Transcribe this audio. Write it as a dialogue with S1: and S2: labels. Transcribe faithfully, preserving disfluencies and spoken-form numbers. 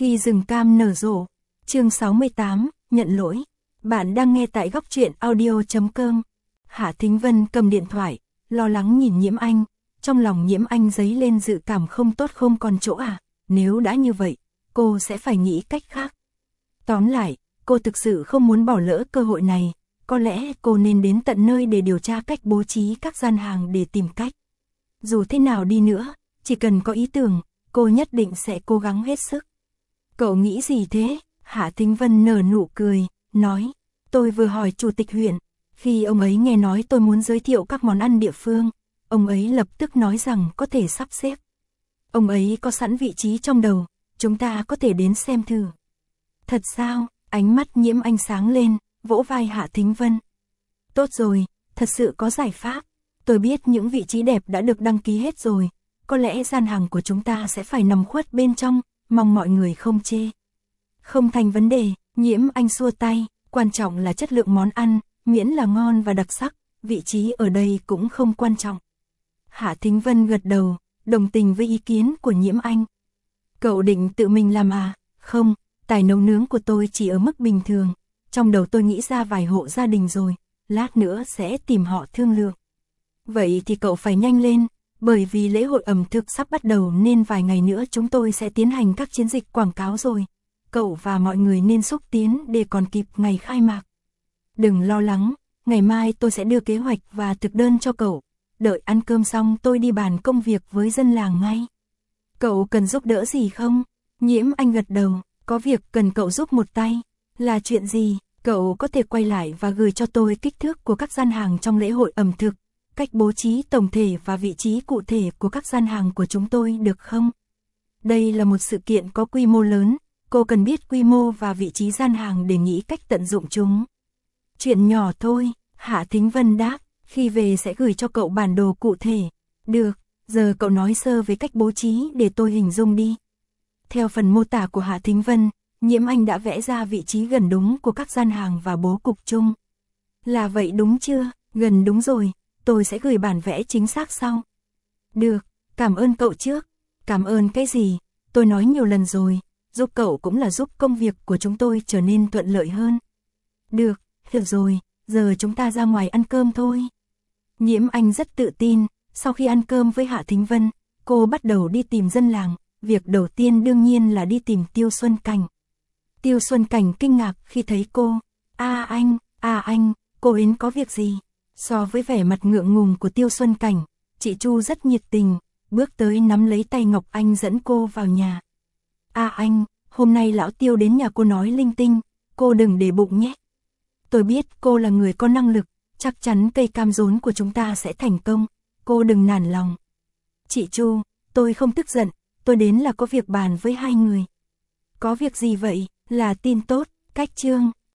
S1: Khi rừng cam nở rộ. Chương sáu mươi tám, nhận lỗi. Bạn đang nghe tại góc truyện audio chấm com. Hạ Thính Vân cầm điện thoại, lo lắng nhìn Nhiễm Anh. Trong lòng Nhiễm Anh dấy lên dự cảm không tốt không còn chỗ à. Nếu đã như vậy, cô sẽ phải nghĩ cách khác. Tóm lại, cô thực sự không muốn bỏ lỡ cơ hội này. Có lẽ cô nên đến tận nơi để điều tra cách bố trí các gian hàng để tìm cách. Dù thế nào đi nữa, chỉ cần có ý tưởng, cô nhất định sẽ cố gắng hết sức. Cậu nghĩ gì thế? Hạ Thính Vân nở nụ cười, nói. Tôi vừa hỏi chủ tịch huyện. Khi ông ấy nghe nói tôi muốn giới thiệu các món ăn địa phương, ông ấy lập tức nói rằng có thể sắp xếp. Ông ấy có sẵn vị trí trong đầu, chúng ta có thể đến xem thử. Thật sao? Ánh mắt Nhiễm Anh sáng lên, vỗ vai Hạ Thính Vân. Tốt rồi, thật sự có giải pháp. Tôi biết những vị trí đẹp đã được đăng ký hết rồi. Có lẽ gian hàng của chúng ta sẽ phải nằm khuất bên trong, mong mọi người không chê. Không thành vấn đề, Nhiễm Anh xua tay, quan trọng là chất lượng món ăn, miễn là ngon và đặc sắc, vị trí ở đây cũng không quan trọng. Hạ Thính Vân gật đầu, đồng tình với ý kiến của Nhiễm Anh. Cậu định tự mình làm à? Không, tài nấu nướng của tôi chỉ ở mức bình thường. Trong đầu tôi nghĩ ra vài hộ gia đình rồi, lát nữa sẽ tìm họ thương lượng. Vậy thì cậu phải nhanh lên, bởi vì lễ hội ẩm thực sắp bắt đầu nên vài ngày nữa chúng tôi sẽ tiến hành các chiến dịch quảng cáo rồi. Cậu và mọi người nên xúc tiến để còn kịp ngày khai mạc. Đừng lo lắng, ngày mai tôi sẽ đưa kế hoạch và thực đơn cho cậu. Đợi ăn cơm xong tôi đi bàn công việc với dân làng ngay. Cậu cần giúp đỡ gì không? Nhiễm Anh gật đầu, có việc cần cậu giúp một tay. Là chuyện gì? Cậu có thể quay lại và gửi cho tôi kích thước của các gian hàng trong lễ hội ẩm thực, cách bố trí tổng thể và vị trí cụ thể của các gian hàng của chúng tôi được không? Đây là một sự kiện có quy mô lớn, cô cần biết quy mô và vị trí gian hàng để nghĩ cách tận dụng chúng. Chuyện nhỏ thôi, Hạ Thính Vân đáp, khi về sẽ gửi cho cậu bản đồ cụ thể. Được, giờ cậu nói sơ về cách bố trí để tôi hình dung đi. Theo phần mô tả của Hạ Thính Vân, Nhiễm Anh đã vẽ ra vị trí gần đúng của các gian hàng và bố cục chung. Là vậy đúng chưa? Gần đúng rồi, tôi sẽ gửi bản vẽ chính xác sau. Được, cảm ơn cậu trước. Cảm ơn cái gì? Tôi nói nhiều lần rồi, giúp cậu cũng là giúp công việc của chúng tôi trở nên thuận lợi hơn. Được, được rồi, giờ chúng ta ra ngoài ăn cơm thôi. Nhiễm Anh rất tự tin, sau khi ăn cơm với Hạ Thính Vân, cô bắt đầu đi tìm dân làng. Việc đầu tiên đương nhiên là đi tìm Tiêu Xuân Cảnh. Tiêu Xuân Cảnh kinh ngạc khi thấy cô. À anh, à anh, cô đến có việc gì? So với vẻ mặt ngượng ngùng của Tiêu Xuân Cảnh, chị Chu rất nhiệt tình, bước tới nắm lấy tay Ngọc Anh dẫn cô vào nhà. À anh, hôm nay lão Tiêu đến nhà cô nói linh tinh, cô đừng để bụng nhé. Tôi biết cô là người có năng lực, chắc chắn cây cam rốn của chúng ta sẽ thành công, cô đừng nản lòng. Chị Chu, tôi không tức giận, tôi đến là có việc bàn với hai người. Có việc gì vậy? Là tin tốt, cách chương.